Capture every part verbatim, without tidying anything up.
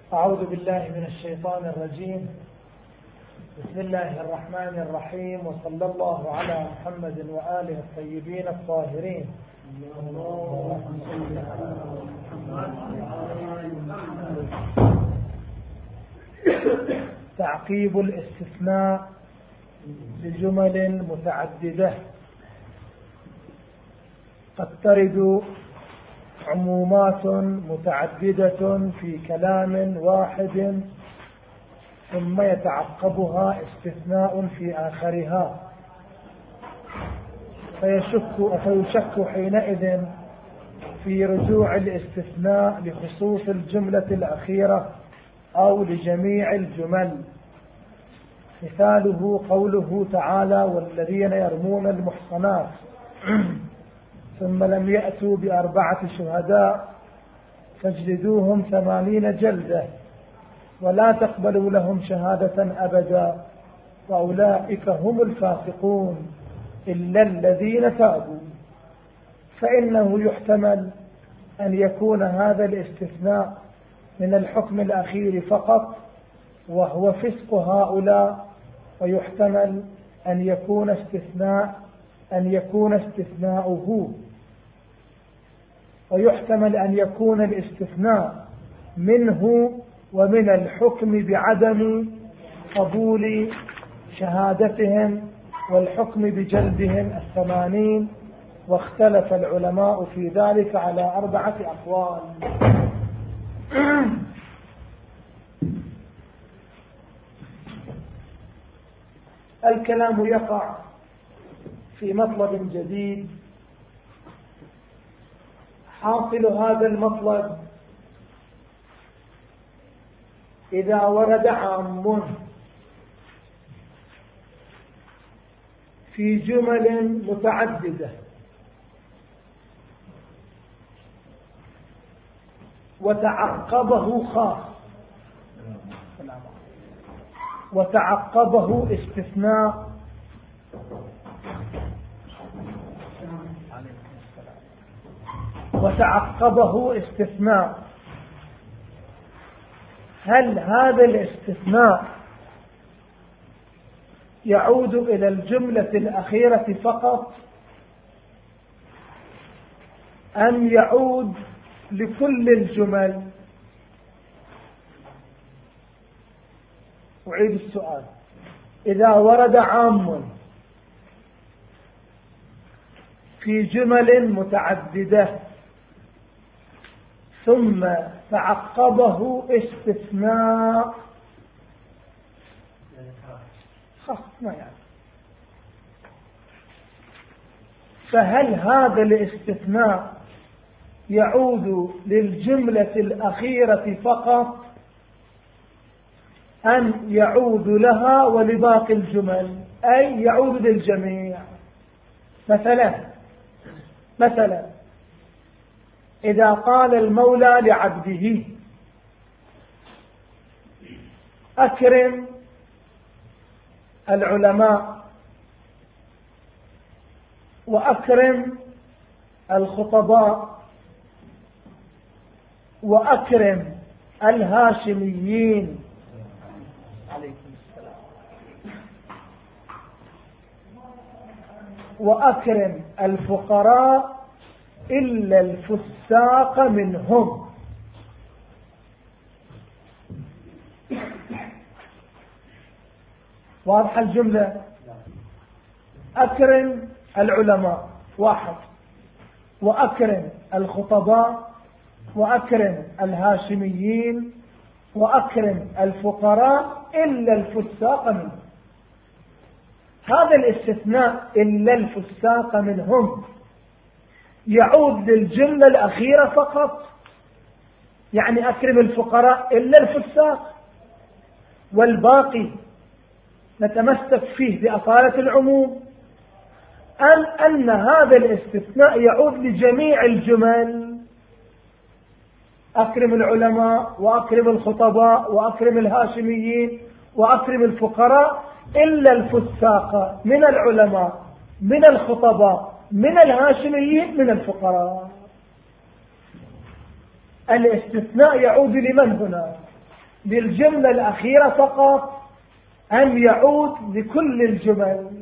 أعوذ بالله من الشيطان الرجيم. بسم الله الرحمن الرحيم، وصلى الله على محمد وآله الطيبين الطاهرين. تعقيب الاستثناء بجمل متعددة قد ترد عمومات متعددة في كلام واحد ثم يتعقبها استثناء في آخرها، فيشك, فيشك حينئذ في رجوع الاستثناء لخصوص الجملة الأخيرة أو لجميع الجمل. مثاله قوله تعالى: والذين يرمون المحصنات ثم لم يأتوا بأربعة شهداء فاجلدوهم ثمانين جلدة ولا تقبلوا لهم شهادة أبدا وأولئك هم الفاسقون إلا الذين تابوا. فإنه يحتمل أن يكون هذا الاستثناء من الحكم الأخير فقط وهو فسق هؤلاء، ويحتمل أن يكون استثناء أن يكون استثناؤه ويحتمل أن يكون الاستثناء منه ومن الحكم بعدم قبول شهادتهم والحكم بجلدهم الثمانين، واختلف العلماء في ذلك على أربعة أقوال. الكلام يقع في مطلب جديد. حاصل هذا المطلب: إذا ورد عام في جمل متعددة وتعقبه خاص وتعقبه استثناء وتعقبه استثناء هل هذا الاستثناء يعود إلى الجملة الأخيرة فقط أم يعود لكل الجمل؟ أعيد السؤال: إذا ورد عام في جمل متعددة ثم تعقبه استثناء خاص ما يعني، فهل هذا الاستثناء يعود للجملة الأخيرة فقط أم يعود لها ولباقي الجمل، أي يعود للجميع؟ مثلا مثلا إذا قال المولى لعبده: أكرم العلماء وأكرم الخطباء وأكرم الهاشميين عليكم السلام وأكرم الفقراء إلا الفساق منهم. واضحة الجملة؟ أكرم العلماء واحد، وأكرم الخطباء، وأكرم الهاشميين، وأكرم الفقراء إلا الفساق منهم. هذا الاستثناء إلا الفساق منهم يعود للجملة الأخيرة فقط، يعني أكرم الفقراء إلا الفساق، والباقي نتمسك فيه بأصالة العموم، أم أن هذا الاستثناء يعود لجميع الجمل: أكرم العلماء وأكرم الخطباء وأكرم الهاشميين وأكرم الفقراء إلا الفساق من العلماء من الخطباء من الهاشميين من الفقراء. الاستثناء يعود لمن هنا؟ للجملة الأخيرة فقط أم يعود لكل الجمل؟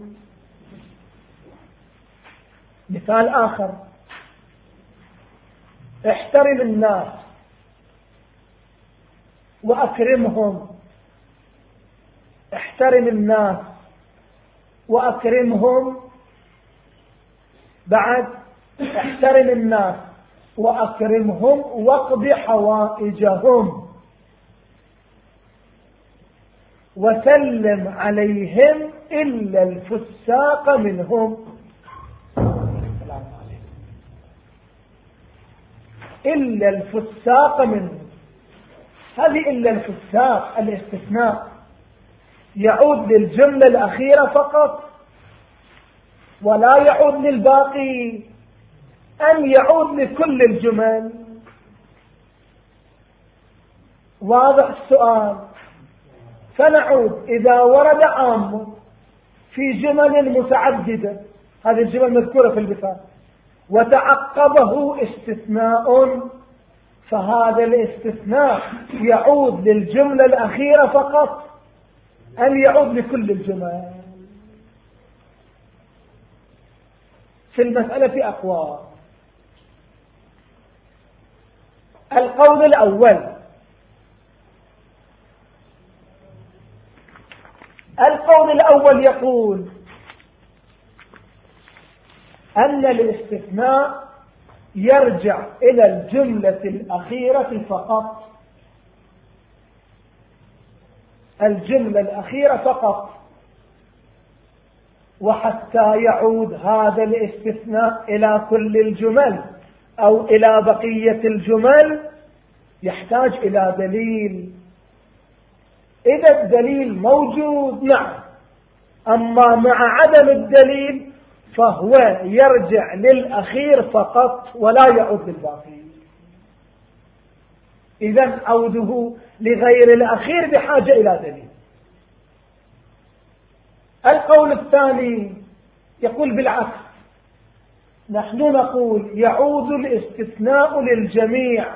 مثال آخر: احترم الناس وأكرمهم. احترم الناس وأكرمهم. بعد: احترم الناس وأكرمهم واقض حوائجهم وسلم عليهم إلا الفساق منهم. إلا الفساق منهم. هذه إلا الفساق الاستثناء يعود للجملة الأخيرة فقط ولا يعود للباقي أم يعود لكل الجمل؟ واضح السؤال. فنعود: إذا ورد عام في جمل متعددة، هذه الجمل مذكورة في المثال، وتعقبه استثناء، فهذا الاستثناء يعود للجملة الأخيرة فقط أم يعود لكل الجمل؟ في المسألة أقوال. القول الأول: القول الأول يقول أن الاستثناء يرجع إلى الجملة الأخيرة فقط. الجملة الأخيرة فقط. وحتى يعود هذا الاستثناء إلى كل الجمل أو إلى بقية الجمل يحتاج إلى دليل. إذا الدليل موجود نعم، أما مع عدم الدليل فهو يرجع للأخير فقط ولا يعود للباقي. إذن عوده لغير الأخير بحاجة إلى دليل. القول الثاني يقول بالعكس: نحن نقول يعود الاستثناء للجميع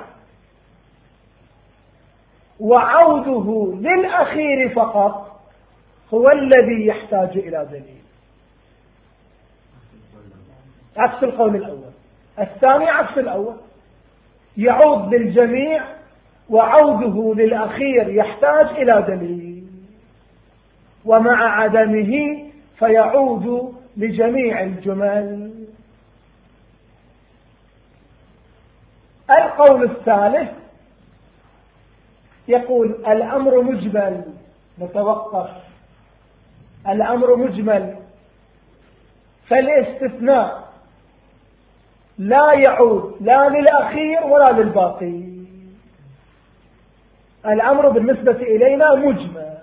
وعوده للأخير فقط هو الذي يحتاج إلى دليل. عكس القول الأول. الثاني عكس الأول، يعود للجميع وعوده للأخير يحتاج إلى دليل، ومع عدمه فيعود لجميع الجمل. القول الثالث يقول الأمر مجمل. نتوقف. الأمر مجمل، فالاستثناء لا يعود لا للأخير ولا للباقي. الأمر بالنسبة إلينا مجمل،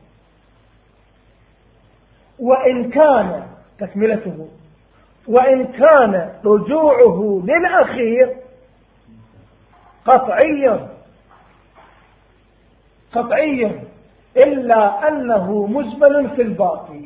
وإن كان تكملته وإن كان رجوعه للأخير قطعيا قطعيا إلا أنه مجمل في الباقي.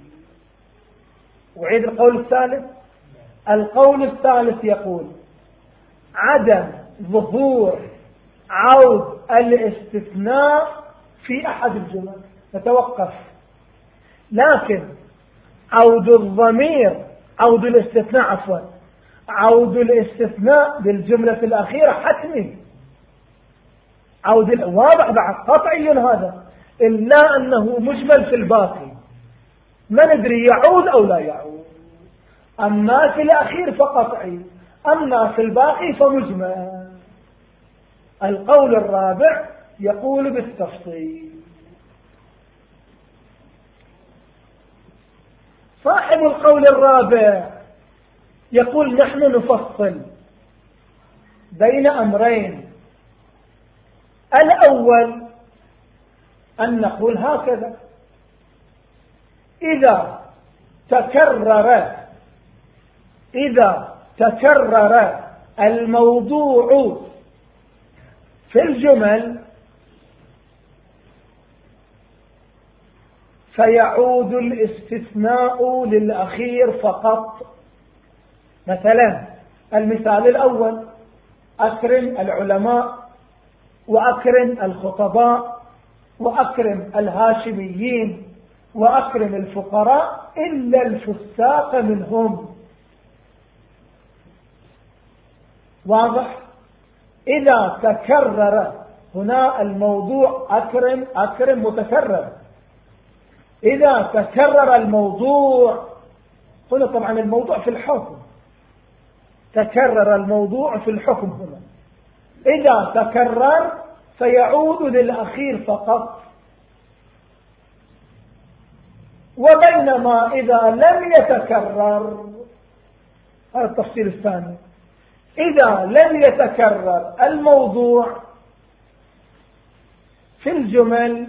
وعيد القول الثالث. القول الثالث يقول عدم ظهور عود الاستثناء في أحد الجمل. نتوقف. لكن عود الضمير عود الاستثناء عفوا عود الاستثناء بالجملة الأخيرة حتمي. عود واضح بعد قطعي هذا، إلا أنه مجمل في الباقي ما ندري يعود أو لا يعود. أما في الأخير فقطعي، أما في الباقي فمجمل. القول الرابع يقول بالتفصيل. صاحب القول الرابع يقول نحن نفصل بين أمرين. الأول أن نقول هكذا: إذا تكرر إذا تكرر الموضوع في الجمل فيعود الاستثناء للأخير فقط. مثلا المثال الأول: أكرم العلماء وأكرم الخطباء وأكرم الهاشميين وأكرم الفقراء إلا الفساق منهم. واضح؟ إذا تكرر هنا الموضوع أكرم أكرم متكرر، إذا تكرر الموضوع هنا، طبعا الموضوع في الحكم، تكرر الموضوع في الحكم هنا، إذا تكرر فيعود للأخير فقط. وبينما إذا لم يتكرر، هذا التفصيل الثاني، إذا لم يتكرر الموضوع في الجمل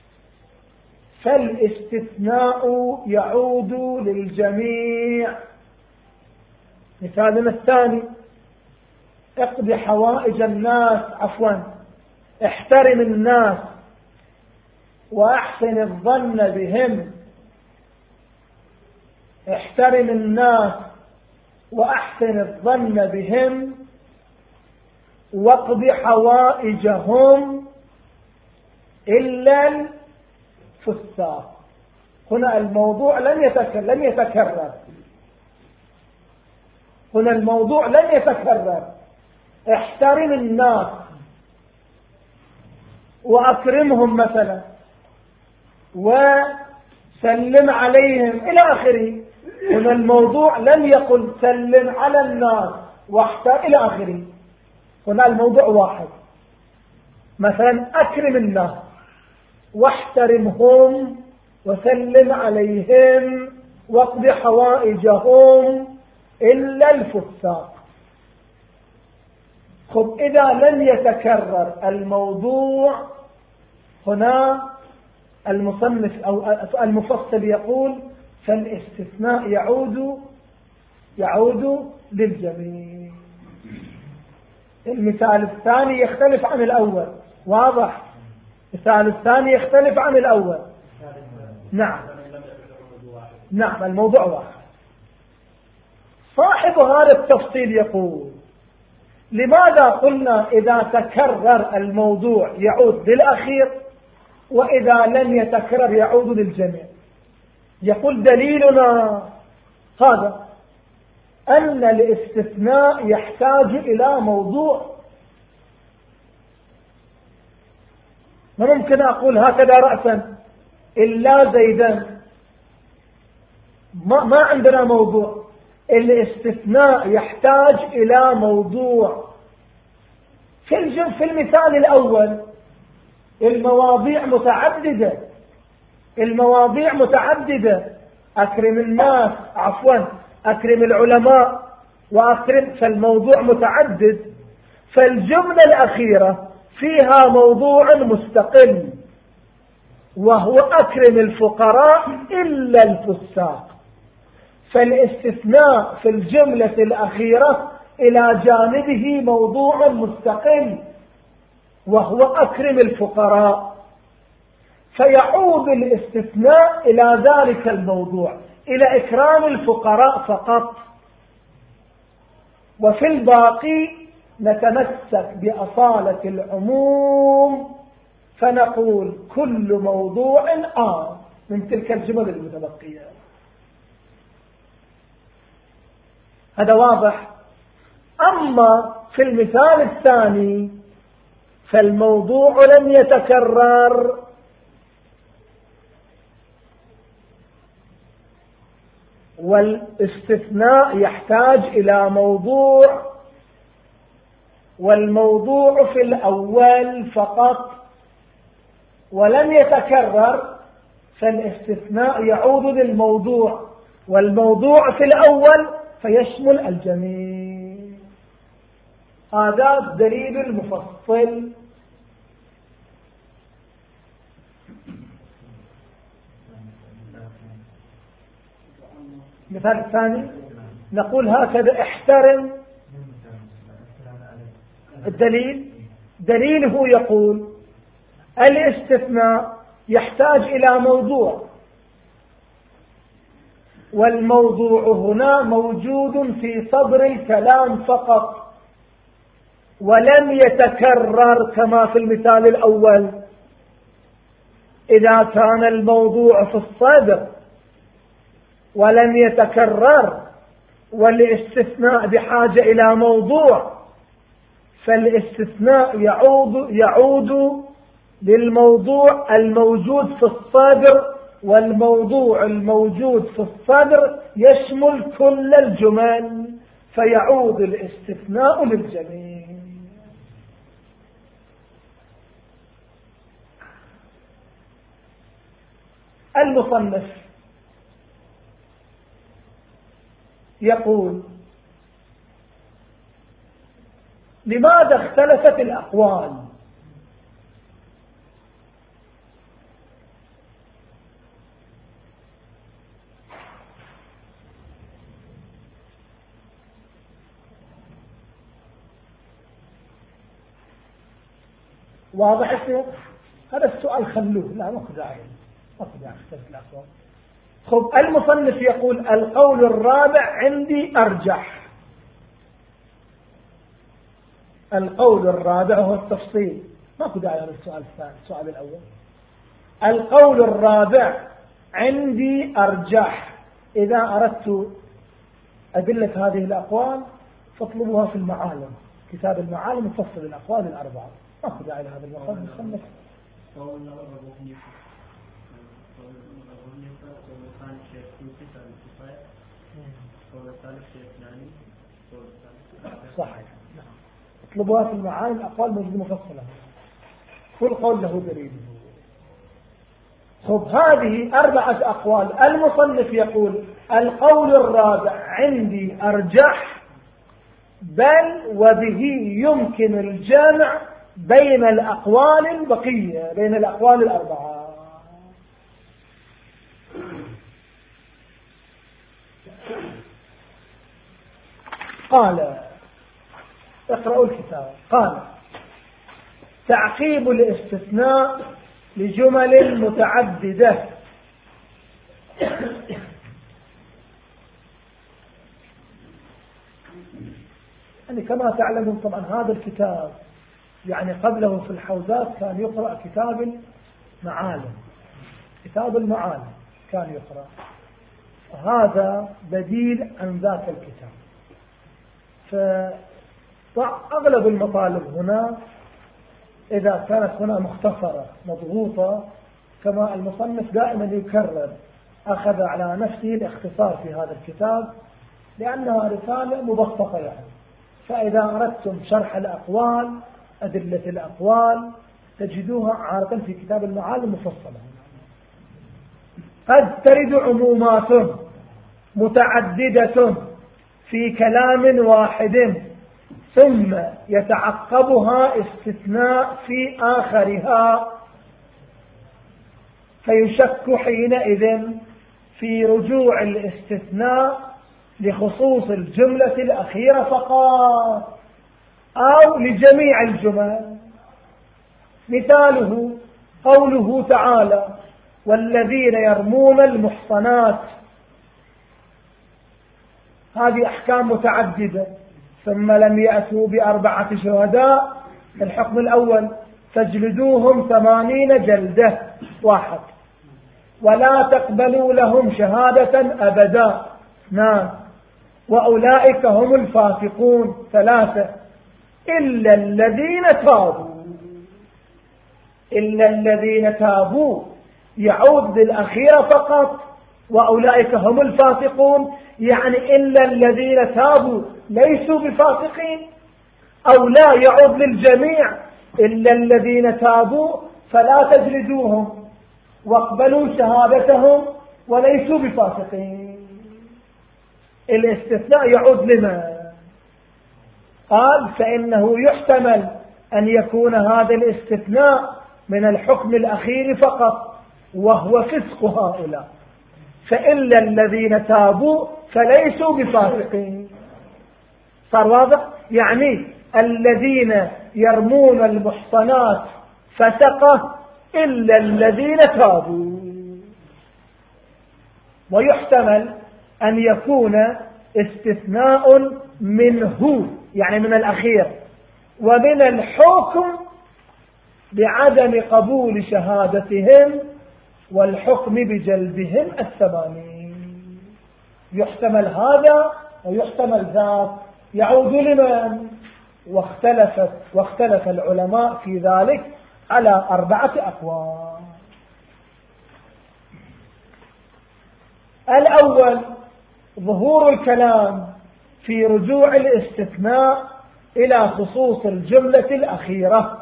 فالاستثناء يعود للجميع. مثالنا الثاني: اقض حوائج الناس، عفوا احترم الناس وأحسن الظن بهم، احترم الناس وأحسن الظن بهم واقض حوائجهم إلا الفساق. هنا الموضوع لم يتكرر لم يتكرر هنا الموضوع لم يتكرر. احترم الناس وأكرمهم مثلا وسلم عليهم إلى آخره. هنا الموضوع لم يقل سلم على الناس واحترم إلى آخره، هنا الموضوع واحد. مثلا أكرم الناس واحترمهم وسلم عليهم واقض حوائجهم إلا الفساق. خب إذا لم يتكرر الموضوع هنا المصنف أو المفصل يقول فالاستثناء يعود يعود للجميع. المثال الثاني يختلف عن الأول، واضح؟ المثال الثاني يختلف عن الأول. نعم نعم الموضوع واحد. صاحب هذا التفصيل يقول لماذا قلنا إذا تكرر الموضوع يعود للأخير وإذا لم يتكرر يعود للجميع؟ يقول دليلنا هذا أن الاستثناء يحتاج إلى موضوع. ما ممكن أقول هكذا رأسا إلا زيدا، ما, ما عندنا موضوع. الاستثناء يحتاج إلى موضوع. في الجزء في المثال الأول المواضيع متعددة المواضيع متعددة أكرم الناس، عفوا أكرم العلماء وأكرم، فالموضوع متعدد. فالجملة الأخيرة فيها موضوع مستقل وهو أكرم الفقراء إلا الفساق. فالاستثناء في الجملة الأخيرة إلى جانبه موضوع مستقل وهو أكرم الفقراء، فيعود الاستثناء إلى ذلك الموضوع، إلى إكرام الفقراء فقط. وفي الباقي نتمسك بأصالة العموم فنقول كل موضوع آه من تلك الجمل المتبقية. هذا واضح. أما في المثال الثاني فالموضوع لم يتكرر والاستثناء يحتاج إلى موضوع، والموضوع في الأول فقط ولم يتكرر، فالاستثناء يعود للموضوع، والموضوع في الأول فيشمل الجميع. هذا الدليل المفصل. مثال الثاني نقول هكذا احترم. الدليل دليله يقول الاستثناء يحتاج إلى موضوع، والموضوع هنا موجود في صدر الكلام فقط ولم يتكرر كما في المثال الأول. إذا كان الموضوع في الصدر ولم يتكرر والاستثناء بحاجة إلى موضوع، فالاستثناء يعود, يعود للموضوع الموجود في الصدر، والموضوع الموجود في الصدر يشمل كل الجمل، فيعود الاستثناء للجميع. المصنف يقول: لماذا اختلفت الأقوال؟ واضح يصير هذا السؤال، خلوه، لا ما داعي ما داعي اختلف الأقوال. خب المصنف يقول: القول الرابع عندي أرجح. القول الرابع هو التفصيل، ما داعي هذا السؤال الثاني، السؤال الأول. القول الرابع عندي أرجح. إذا أردت أدلة هذه الأقوال فاطلبوها في المعالم، كتاب المعالم يفصل الأقوال الأربعة، ما داعي لهذا المقام المصنف. صحيح، اطلبوها في المعالم، الأقوال موجودة مفصلة، كل قول له دليل. خب هذه أربعة أقوال. المصنف يقول: القول الرابع عندي أرجح، بل وبه يمكن الجمع بين الأقوال البقية، بين الأقوال الأربعة. قال: اقرأوا الكتاب. قال: تعقيب الاستثناء لجمل متعددة. يعني كما تعلمون طبعا هذا الكتاب يعني قبله في الحوزات كان يقرأ كتاب المعالم، كتاب المعالم كان يقرأ، هذا بديل عن ذاك الكتاب. فأغلب المطالب هنا إذا كانت هنا مختصرة مضغوطة، كما المصنف دائما يكرر، أخذ على نفسه الاختصار في هذا الكتاب لأنها رسالة مبسطة يعني. فإذا أردتم شرح الأقوال، أدلة الأقوال، تجدوها عادة في كتاب المعالم مفصلة. قد ترد عمومات متعددة في كلام واحد ثم يتعقبها استثناء في آخرها، فيشك حينئذ في رجوع الاستثناء لخصوص الجملة الأخيرة فقط أو لجميع الجمل. مثاله قوله تعالى: والذين يرمون المحصنات، هذه أحكام متعددة، ثم لم يأتوا بأربعة شهداء. الحكم الأول: تجلدوهم ثمانين جلدة، واحد، ولا تقبلوا لهم شهادة أبدا، اثنان، وأولئك هم الفاسقون، ثلاثة، إلا الذين تابوا. إلا الذين تابوا يعود للأخيرة فقط، وأولئك هم الفاسقون، يعني إلا الذين تابوا ليسوا بفاسقين، أو لا يعود للجميع. إلا الذين تابوا فلا تجلدوهم واقبلوا شهادتهم وليسوا بفاسقين. الاستثناء يعود لما قال: فإنه يحتمل أن يكون هذا الاستثناء من الحكم الأخير فقط، وهو فسق هؤلاء، فإلا الذين تابوا فليسوا بفاسقين. صار واضح؟ يعني الذين يرمون المحصنات فسقة إلا الذين تابوا. ويحتمل أن يكون استثناء منه، يعني من الأخير، ومن الحكم بعدم قبول شهادتهم والحكم بجلبهم الثمانين. يحتمل هذا ويحتمل ذاك، يعود لمن؟ واختلفت واختلف العلماء في ذلك على أربعة أقوال. الأول ظهور الكلام في رجوع الاستثناء إلى خصوص الجملة الأخيرة،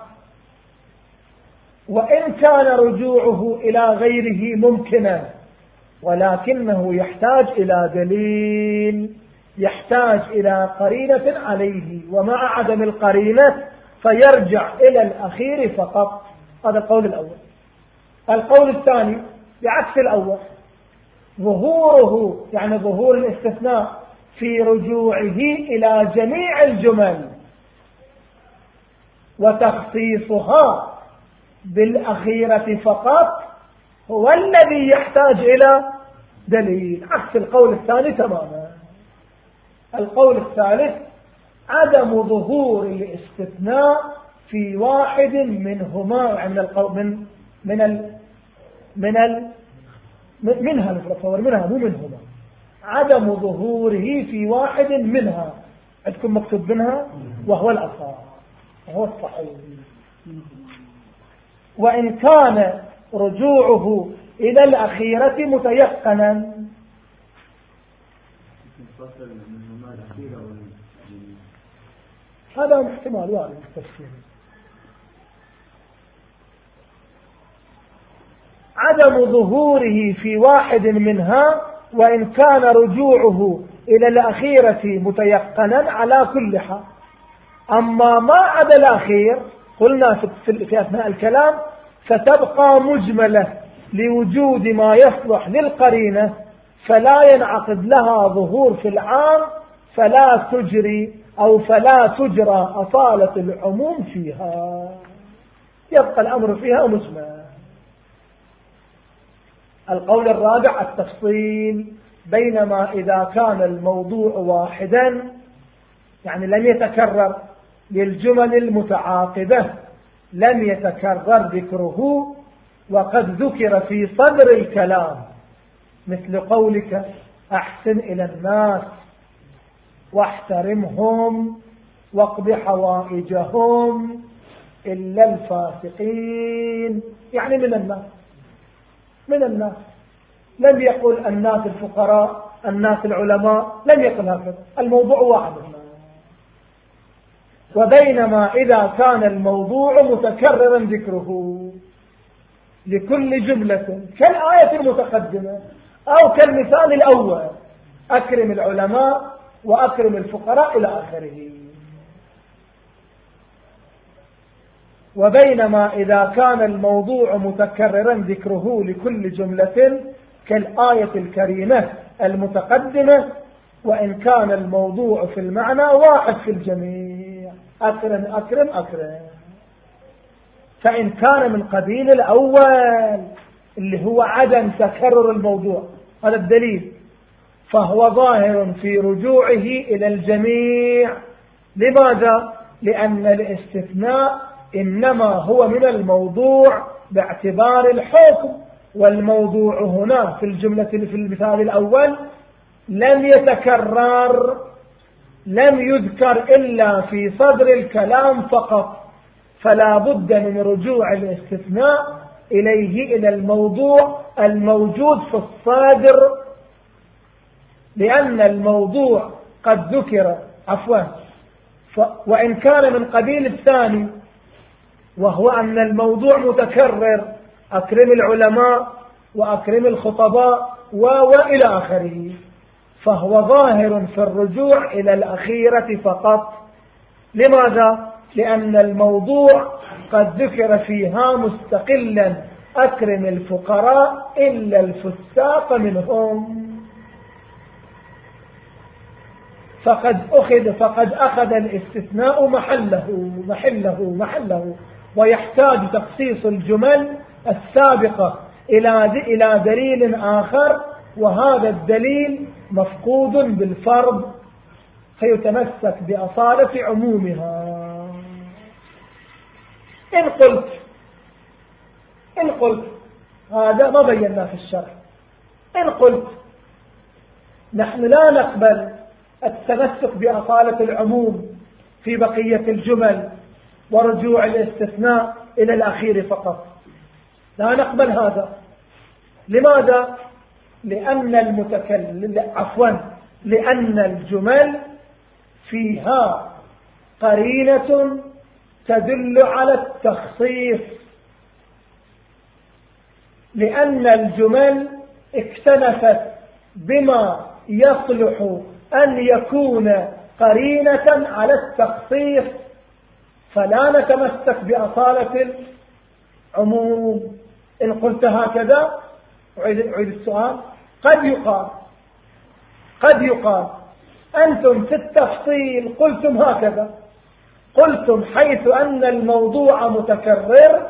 وإن كان رجوعه إلى غيره ممكنا، ولكنه يحتاج إلى دليل، يحتاج إلى قرينة عليه، ومع عدم القرينة فيرجع إلى الأخير فقط. هذا القول الأول. القول الثاني بعكس الأول، ظهوره يعني ظهور الاستثناء في رجوعه إلى جميع الجمل وتخصيصها بالأخيرة فقط هو الذي يحتاج إلى دليل، عكس القول الثاني تماما. القول الثالث عدم ظهور الاستثناء في واحد منهما، يعني من القول من من ال من ال منها نتصور منها مو منهما، عدم ظهوره في واحد منها. عندكم مكتوب منها وهو الأصح وهو الصحيح. وإن كان رجوعه إلى الأخيرة متيقنا، هذا احتمال وارد التفسير. عدم ظهوره في واحد منها وإن كان رجوعه إلى الأخيرة متيقنا على كل حال. أما ما عدا الأخير قلنا في أثناء الكلام ستبقى مجملة لوجود ما يصلح للقرينة، فلا ينعقد لها ظهور في العام، فلا تجري أو فلا تجرى أصالة العموم فيها، يبقى الأمر فيها مجمل. القول الرابع التفصيل، بينما إذا كان الموضوع واحدا يعني لم يتكرر للجمل المتعاقبة لم يتكرر ذكره، وقد ذكر في صدر الكلام مثل قولك أحسن إلى الناس واحترمهم واقض حوائجهم إلا الفاسقين، يعني من الناس من الناس لم يقل الناس الفقراء الناس العلماء، لم يقل هكذا، الموضوع واحد. وبينما إذا كان الموضوع متكررا ذكره لكل جملة كالآية المتقدمة أو كالمثال الأول أكرم العلماء وأكرم الفقراء إلى آخره. وبينما إذا كان الموضوع متكررا ذكره لكل جملة كالآية الكريمة المتقدمة، وإن كان الموضوع في المعنى واحد في الجميع أكرم أكرم أكرم. فإن كان من قبيل الأول اللي هو عدم تكرر الموضوع، هذا الدليل، فهو ظاهر في رجوعه إلى الجميع. لماذا؟ لأن الاستثناء إنما هو من الموضوع باعتبار الحكم، والموضوع هنا في الجملة في المثال الأول لم يتكرر، لم يذكر إلا في صدر الكلام فقط، فلا بد من رجوع الاستثناء إليه إلى الموضوع الموجود في الصادر، لأن الموضوع قد ذكر عفوا وإن كان من قبيل الثاني، وهو أن الموضوع متكرر أكرم العلماء وأكرم الخطباء وإلى آخره، فهو ظاهر في الرجوع إلى الأخيرة فقط. لماذا؟ لأن الموضوع قد ذكر فيها مستقلا أكرم الفقراء إلا الفساق منهم، فقد أخذ فقد أخذ الاستثناء محله محله محله ويحتاج تخصيص الجمل السابقة إلى إلى دليل آخر، وهذا الدليل مفقود بالفرض فيتمسك بأصالة عمومها. إن قلت إن قلت هذا ما بيناه في الشرح. إن قلت نحن لا نقبل التمسك بأصالة العموم في بقية الجمل ورجوع الاستثناء إلى الأخير فقط، لا نقبل هذا. لماذا؟ لأن المتكلم عفوا لأن الجمل فيها قرينة تدل على التخصيص، لأن الجمل اكتنفت بما يصلح أن يكون قرينة على التخصيص، فلا نتمسك بأصالة العموم. إن قلت هكذا أعيد السؤال. قد يقال قد يقال أنتم في التفصيل قلتم هكذا، قلتم حيث أن الموضوع متكرر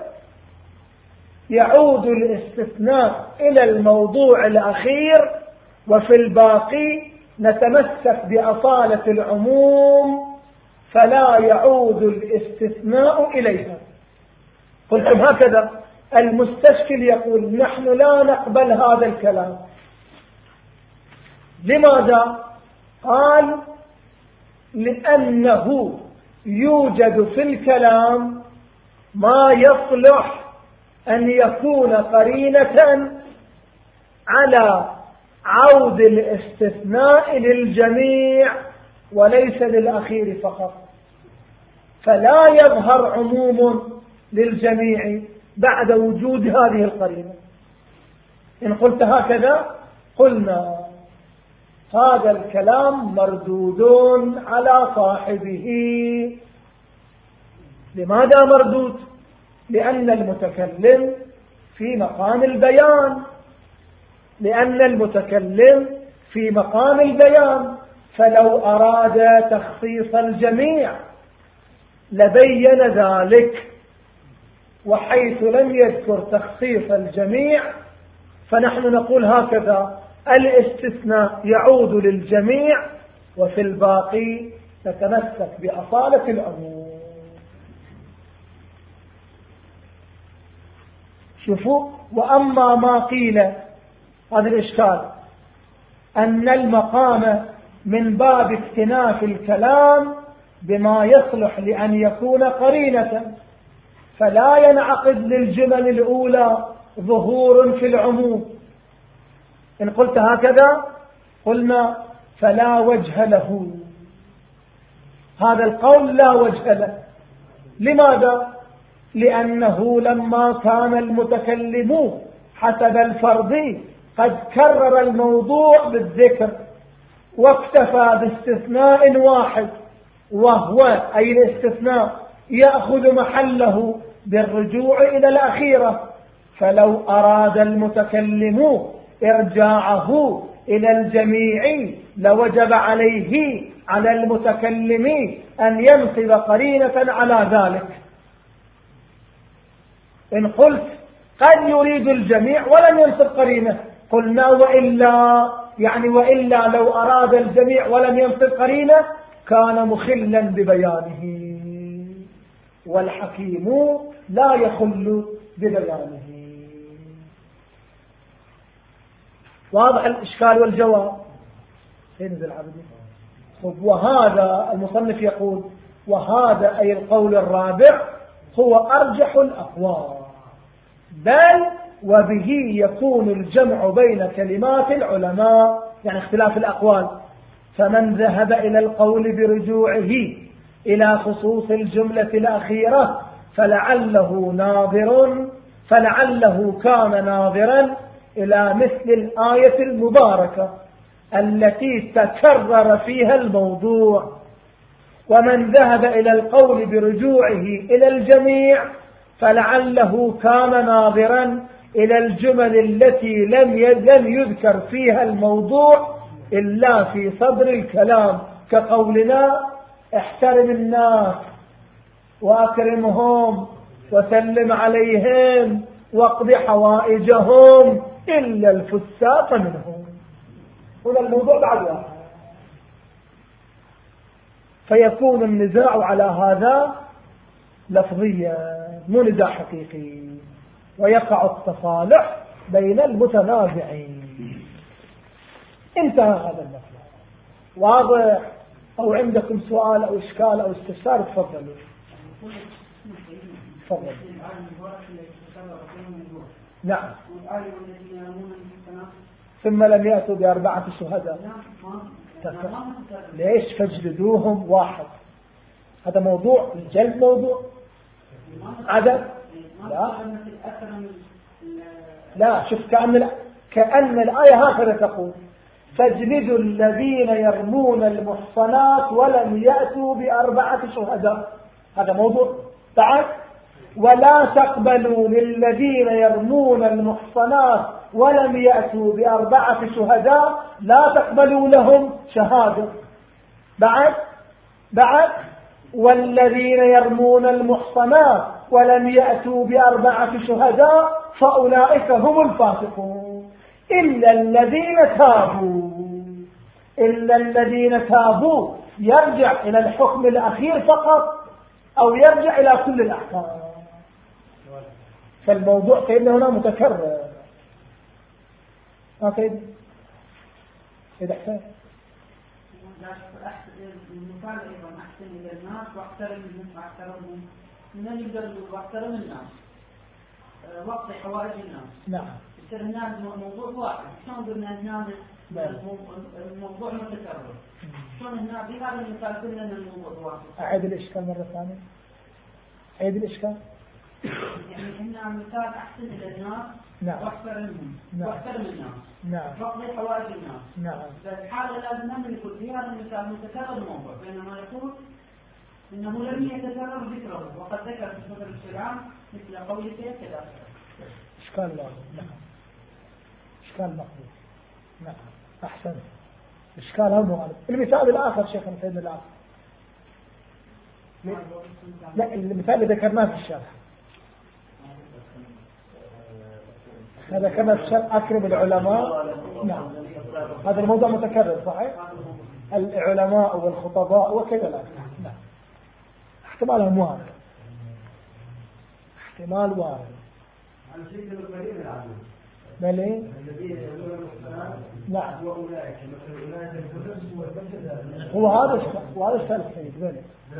يعود الاستثناء إلى الموضوع الأخير، وفي الباقي نتمسك بأصالة العموم فلا يعود الاستثناء إليها. قلتم هكذا. المستشكل يقول نحن لا نقبل هذا الكلام. لماذا؟ قال لأنه يوجد في الكلام ما يصلح أن يكون قرينة على عود الاستثناء للجميع وليس للأخير فقط، فلا يظهر عموم للجميع بعد وجود هذه القرينة. إن قلت هكذا قلنا هذا الكلام مردود على صاحبه. لماذا مردود؟ لأن المتكلم في مقام البيان لأن المتكلم في مقام البيان فلو أراد تخصيص الجميع لبين ذلك، وحيث لم يذكر تخصيص الجميع فنحن نقول هكذا: الاستثناء يعود للجميع وفي الباقي نتمسك بأصالة العموم. شوفوا. وأما ما قيل هذا الإشكال أن المقام من باب اكتناف الكلام بما يصلح لأن يكون قرينة، فلا ينعقد للجمل الأولى ظهور في العموم. إن قلت هكذا قلنا فلا وجه له، هذا القول لا وجه له. لماذا؟ لأنه لما كان المتكلم حسب الفرض قد كرر الموضوع بالذكر واكتفى باستثناء واحد وهو أي الاستثناء يأخذ محله بالرجوع إلى الأخيرة، فلو أراد المتكلم إرجاعه إلى الجميع لوجب عليه على المتكلم أن ينصب قرينة على ذلك. إن قلت قد يريد الجميع ولم ينصب قرينة قلنا وإلا، يعني وإلا لو أراد الجميع ولم ينصب قرينة كان مخلا ببيانه، والحكيم لا يخل ببيانه. واضح الإشكال والجواب؟ وهذا المصنف يقول وهذا أي القول الرابع هو أرجح الأقوال، بل وبه يكون الجمع بين كلمات العلماء، يعني اختلاف الأقوال. فمن ذهب إلى القول برجوعه إلى خصوص الجملة الأخيرة فلعله ناظر فلعله كان ناظرا إلى مثل الآية المباركة التي تكرر فيها الموضوع. ومن ذهب إلى القول برجوعه إلى الجميع فلعله كان ناظرا إلى الجمل التي لم لم يذكر فيها الموضوع إلا في صدر الكلام، كقولنا احترم الناس وأكرمهم وسلم عليهم واقض حوائجهم إلا الفساق منهم. هنا الموضوع بعد واحد، فيكون النزاع على هذا لفظيا مو نزاع حقيقي، ويقع التصالح بين المتنازعين. انتهى هذا المطلب. واضح؟ أو عندكم سؤال أو إشكال أو استفسار تفضلوا. تفضل. نعم. ثم لم يأتوا بأربعة شهداء. ليش؟ فاجلدوهم واحد. هذا موضوع الجلد موضوع عدد. لا لا شوف كأن كأن الآية هكذا تقول فاجلدوا الذين يرمون المحصنات ولم يأتوا بأربعة شهداء. هذا موضوع. تعال ولا تقبلوا للذين يرمون المحصنات ولم يأتوا بأربعة شهداء لا تقبلوا لهم شهادة. بعد بعد والذين يرمون المحصنات ولم يأتوا بأربعة شهداء فأولئك هم الفاسقون إلا الذين تابوا. إلا الذين تابوا يرجع إلى الحكم الأخير فقط أو يرجع إلى كل الأحكام. فالموضوع كأنه هنا متكرر. ما كيف إذا حسين المثال أيضا أحسن إلى الناس واحترم الناس واحترمهم من يقدر واحترم الناس وقت حوائج الناس. نعم. يصير هنا موضوع واحد. شلون قلنا هنا الموضوع متكرر؟ شلون هنا بهذا المثال قلنا أن الموضوع واحد؟ أعيد الإشكال مرة ثانية. أعيد الإشكال. يعني هنا مثال أحسن إلى الناس. نعم. واحترمهم. نعم. واحترم الناس. نعم. وقضي حوائج الناس. نعم. فالحالة لازم نعمل يقول في هذا المثال متكرر الموضوع بينما يقول إنه لم يتكرر ذكره وقد ذكر في صدر الكلام مثل قولك كذا. إشكال واضح. نعم. إشكال مقبول. نعم. أحسن. إشكال هم غالب. المثال الآخر شيخنا سيدنا الآخر. لا المثال اللي ذكرناه في الشرح. هذا كما في الشرح أكرم العلماء. نعم. هذا الموضوع متكرر صحيح؟ العلماء والخطباء وكذا لا. نعم. احتمالها موارد. احتمال وارد. بلي؟ نعم. هو هذا الشيء وهذا الشيء السيد بلي.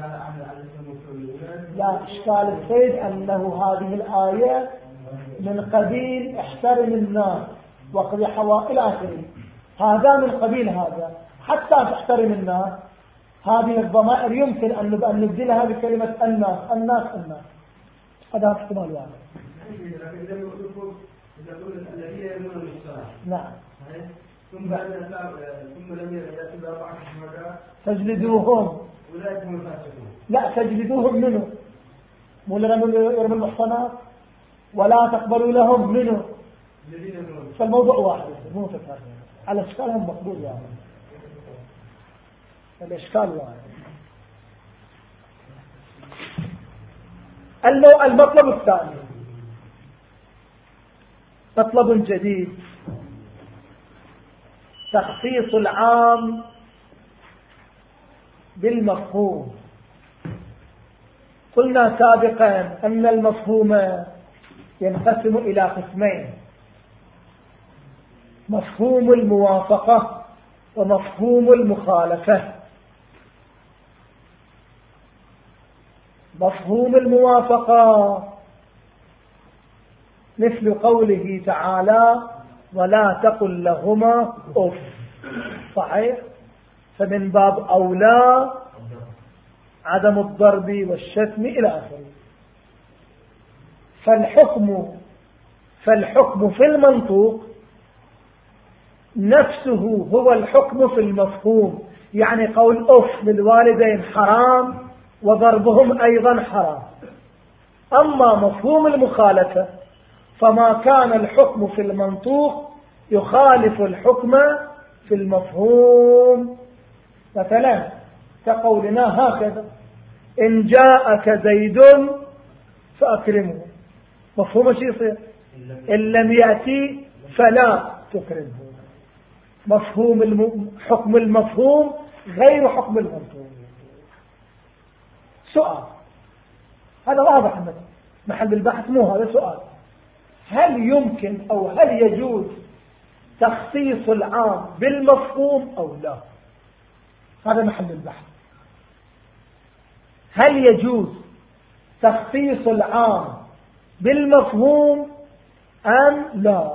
لا إشكال السيد أنه هذه الآية من قبيل احترم الناس وقضي حوائج إلى آخره. هذا من قبيل هذا حتى تحترم الناس. هذه الضمائر يمكن أن نبدلها بكلمة الناس الناس الناس. هذا احتمال واحد. نعم. ثم لم يأتوا بأربعة شهداء فاجلدوهم. لا تجلدوهم منه مو يرمي المحصنات ولا تقبلوا لهم منه. فالموضوع واحد مو متكرر. على اشكالهم مقبول واحد. الاشكال واحد. المطلب الثاني مطلب جديد تخصيص العام بالمفهوم. قلنا سابقا أن المفهوم ينقسم إلى قسمين: مفهوم الموافقة ومفهوم المخالفة. مفهوم الموافقة مثل قوله تعالى ولا تقل لهما أف، صحيح؟ فمن باب أولى عدم الضرب والشتم إلى آخره. فالحكم فالحكم في المنطوق نفسه هو الحكم في المفهوم، يعني قول أف للوالدين حرام وضربهم أيضا حرام. أما مفهوم المخالفة فما كان الحكم في المنطوق يخالف الحكم في المفهوم. مثلا كقولنا هكذا إن جاءك زيد فأكرمه، مفهوم شيء يصير إن لم يأتي فلا تكرمه. مفهوم الم... حكم المفهوم غير حكم المنطوق. سؤال، هذا واضح محل البحث مو هذا سؤال. هل يمكن أو هل يجوز تخصيص العام بالمفهوم أو لا؟ هذا محل البحث. هل يجوز تخصيص العام بالمفهوم أم لا؟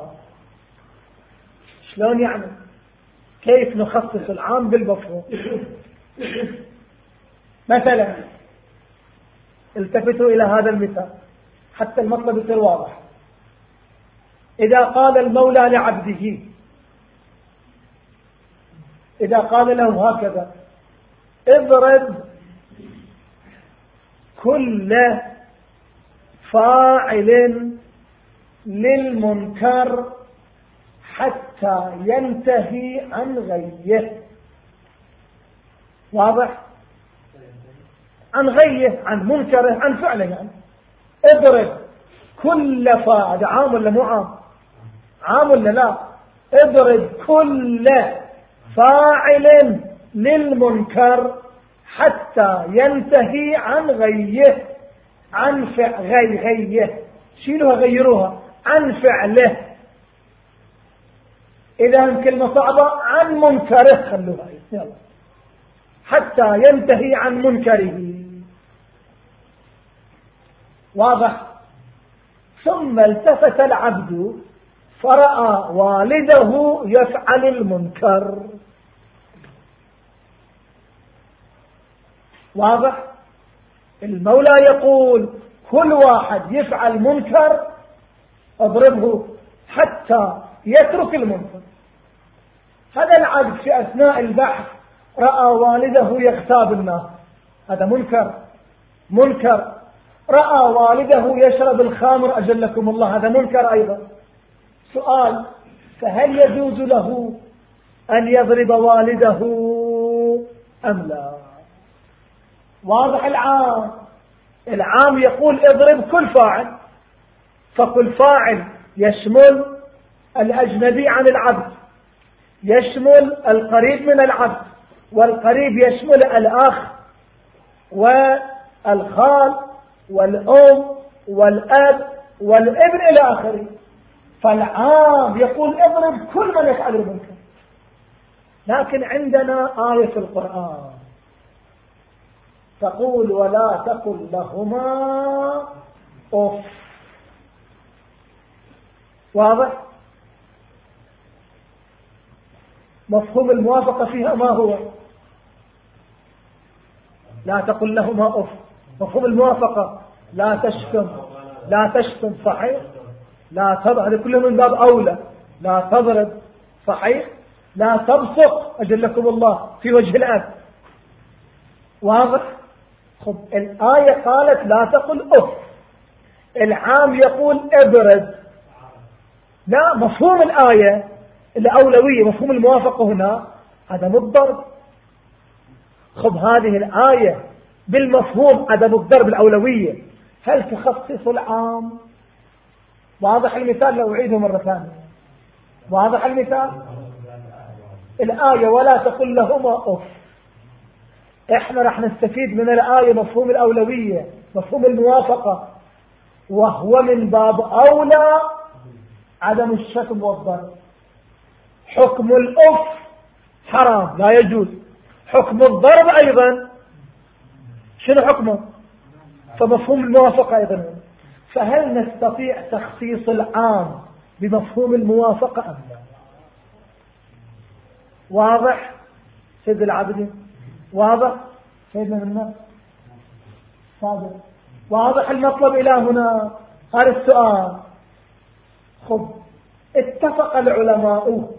شلون يعني؟ كيف نخصص العام بالمفهوم؟ مثلا التفتوا إلى هذا المثال حتى المطلب يصير واضح. إذا قال المولى لعبده، إذا قال له هكذا: اضرب كل فاعل للمنكر حتى ينتهي عن غيه. واضح؟ عن غيه، عن منكره، عن فعله. يعني اضرب كل فاعل. عام ولا مو عام؟ عام ولا لا؟ اضرب كل فاعل للمنكر حتى ينتهي عن غيه. عن فعل غي غيه شيلوها غيروها عن فعله. إذا كلمة صعبة عن منكره خلوها يلا. حتى ينتهي عن منكره. واضح؟ ثم التفت العبد فرأى والده يفعل المنكر. واضح؟ المولى يقول كل واحد يفعل منكر اضربه حتى يترك المنكر. هذا العبد في أثناء البحث رأى والده يغتاب الناس، هذا منكر. منكر. رأى والده يشرب الخمر أجلكم الله، هذا منكر أيضا. سؤال: فهل يجوز له أن يضرب والده أم لا؟ واضح؟ العام العام يقول اضرب كل فاعل، فكل فاعل يشمل الأجنبي عن العبد، يشمل القريب من العبد، والقريب يشمل الأخ والخال والأم والأب والابن إلى آخره. فالعام يقول اضرب كل من يفعل المنكر. لكن عندنا آية في القرآن تقول: ولا تقل لهما أف. واضح؟ مفهوم الموافقة فيها ما هو؟ لا تقل لهما أف. مفهوم الموافقة: لا تشتم، لا تشتم. صحيح؟ لا تضرب، هذا كله من باب أولى. لا تضرب. صحيح؟ لا تبصق أجلكم الله في وجه الأب. واضح؟ خب الآية قالت لا تقل أف، العام يقول اضرب. لا، مفهوم الآية الأولوية، مفهوم الموافقة هنا هذا الضرب. خب هذه الآية بالمفهوم عدم الضرب الأولوية، هل تخصص العام؟ واضح المثال؟ لو أعيده مرة ثانية. واضح المثال؟ الآية ولا تقل لهما أف، احنا راح نستفيد من الآية مفهوم الأولوية، مفهوم الموافقة، وهو من باب أولى عدم الشتم والضرب. حكم الأف حرام لا يجوز، حكم الضرب أيضا شنو حكمه؟ فمفهوم الموافقة أيضا. فهل نستطيع تخصيص العام بمفهوم الموافقة أم لا؟ واضح سيد العابدين؟ واضح سيدنا منا؟ صادق. واضح المطلب إلى هنا؟ هذا السؤال. خب اتفق العلماء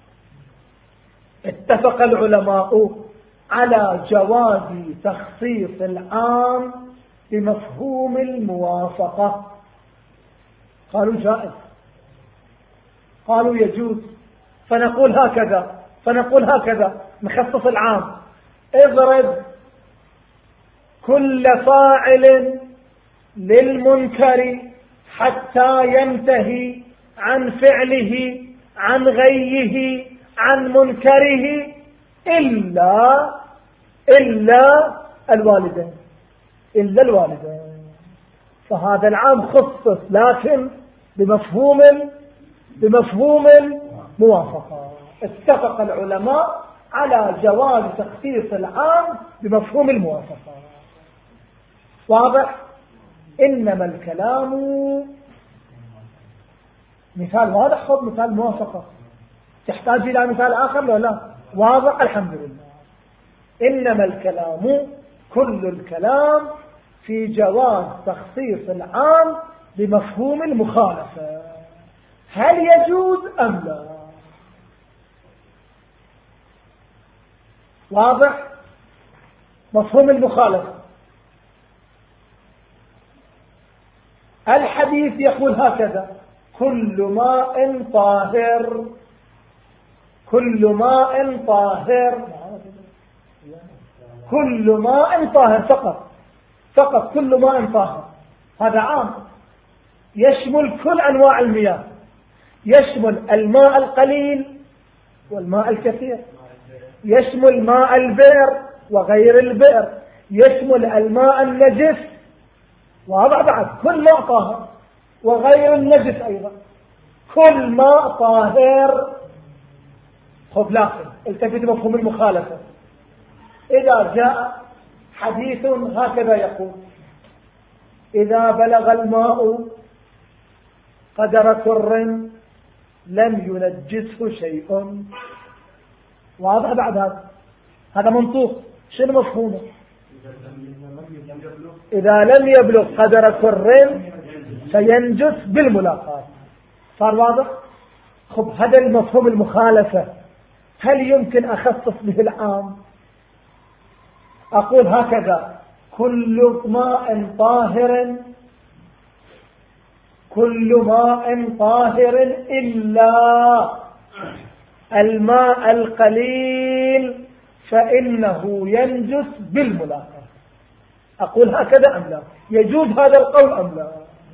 اتفق العلماء على جواز تخصيص العام بمفهوم الموافقة. قالوا جائز، قالوا يجوز. فنقول هكذا فنقول هكذا نخصص العام: اضرب كل فاعل للمنكر حتى ينتهي عن فعله عن غيه عن منكره إلا إلا الوالدين إلا الوالدين. فهذا العام خصص، لكن بمفهوم بمفهوم الموافقة. اتفق العلماء على جواز تخصيص العام بمفهوم الموافقة. واضح؟ إنما الكلام مثال واضح. خذ مثال موافقة، تحتاج إلى مثال آخر ولا لا؟ واضح الحمد لله. إنما الكلام كل الكلام في جواز تخصيص العام بمفهوم المخالفة، هل يجوز أم لا؟ واضح؟ مفهوم المخالفة، الحديث يقول هكذا: كل ماء طاهر، كل ماء طاهر، كل ماء طاهر فقط، فقط كل ماء طاهر. هذا عام يشمل كل أنواع المياه، يشمل الماء القليل والماء الكثير، يشمل ماء البئر وغير البئر، يشمل الماء النجس، وهذا بعد كل ماء طاهر وغير النجس أيضا، كل ماء طاهر. خذ لاحظ، التفت مفهوم المخالفة. إذا جاء حديث هكذا يقول: إذا بلغ الماء قدر كر لم ينجسه شيء. واضح بعد هذا؟ هذا منطوق. شنو مفهومه؟ إذا لم يبلغ قدر كر سينجس بالملاقات. صار واضح؟ خب هذا المفهوم المخالفة هل يمكن أخصص به العام؟ أقول هكذا: كل ماء طاهر، كل ماء طاهر إلا الماء القليل فإنه ينجس بالملاقات. أقول هكذا أم لا؟ يجوز هذا القول أم لا؟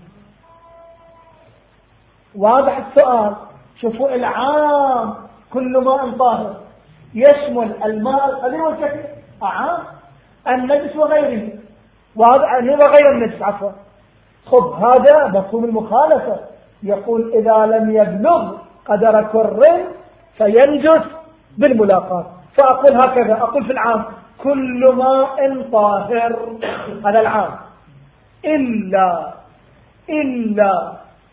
واضح السؤال؟ شوفوا العام كل ماء طاهر يشمل الماء القليل والكثير، عام النجس وغيره، وهذا وغير النجس عفوا. خذ هذا مفهوم المخالفة، يقول إذا لم يبلغ قدر كر فينجس بالملاقات. فأقول هكذا، أقول في العام: كل ماء طاهر، هذا العام، إلا إلا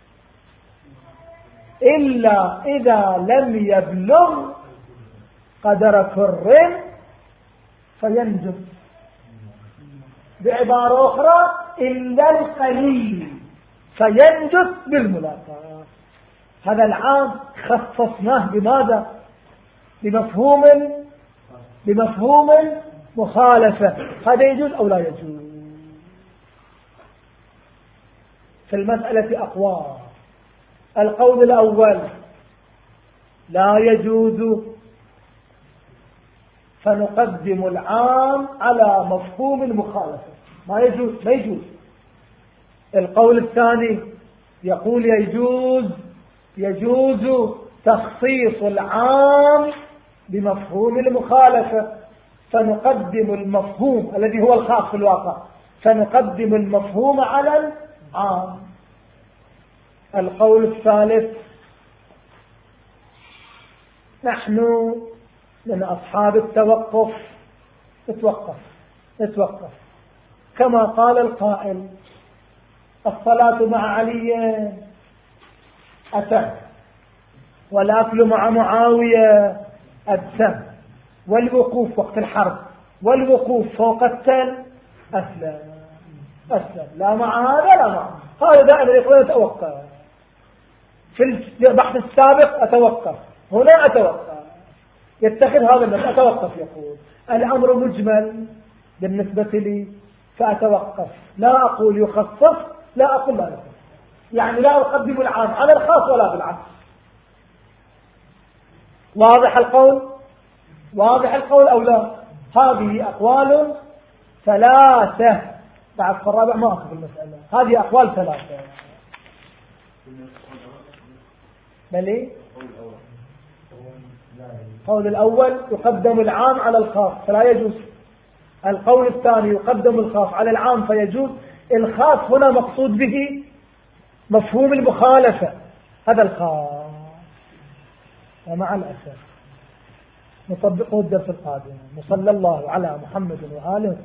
إلا إذا لم يبلغ قدر كر فينجس. بعبارة أخرى: إلا القليل فينجس بالملاقات. هذا العام خصصناه بماذا؟ بمفهوم بمفهوم مخالفة. هذا يجوز أو لا يجوز؟ في المسألة أقوال. القول الأول: لا يجوز، فنقدم العام على مفهوم المخالفة، ما يجوز ما يجوز. القول الثاني يقول يجوز، يجوز تخصيص العام بمفهوم المخالفة، فنقدم المفهوم الذي هو الخاص في الواقع، فنقدم المفهوم على العام. القول الثالث: نحن من أصحاب التوقف، اتوقف اتوقف كما قال القائل: الصلاة مع علي أتم، والأكل مع معاوية أدسم، والوقوف وقت الحرب والوقوف فوق التل أسلم أسلم. لا مع هذا لا مع هذا، دائما يقول أتوقف. في البحث السابق أتوقف، هنا أتوقف، يتخذ هذا النص أتوقف. يقول الأمر مجمل بالنسبة لي فأتوقف، لا أقول يخصص، لا أقول لا يخصص، يعني لا أقدم العام على الخاص ولا بالعكس. واضح القول؟ واضح القول أو لا؟ هذه أقوال ثلاثة. بعد الرابع ما أخذ المسألة. هذه أقوال ثلاثة. بلي القول الأول: يقدم العام على الخاص فلا يجوز. القول الثاني: يقدم الخاص على العام فيجوز. الخاص هنا مقصود به مفهوم المخالفة هذا الخاص، ومع الأسف نطبقه الدرس القادم. وصلى الله على محمد وآله.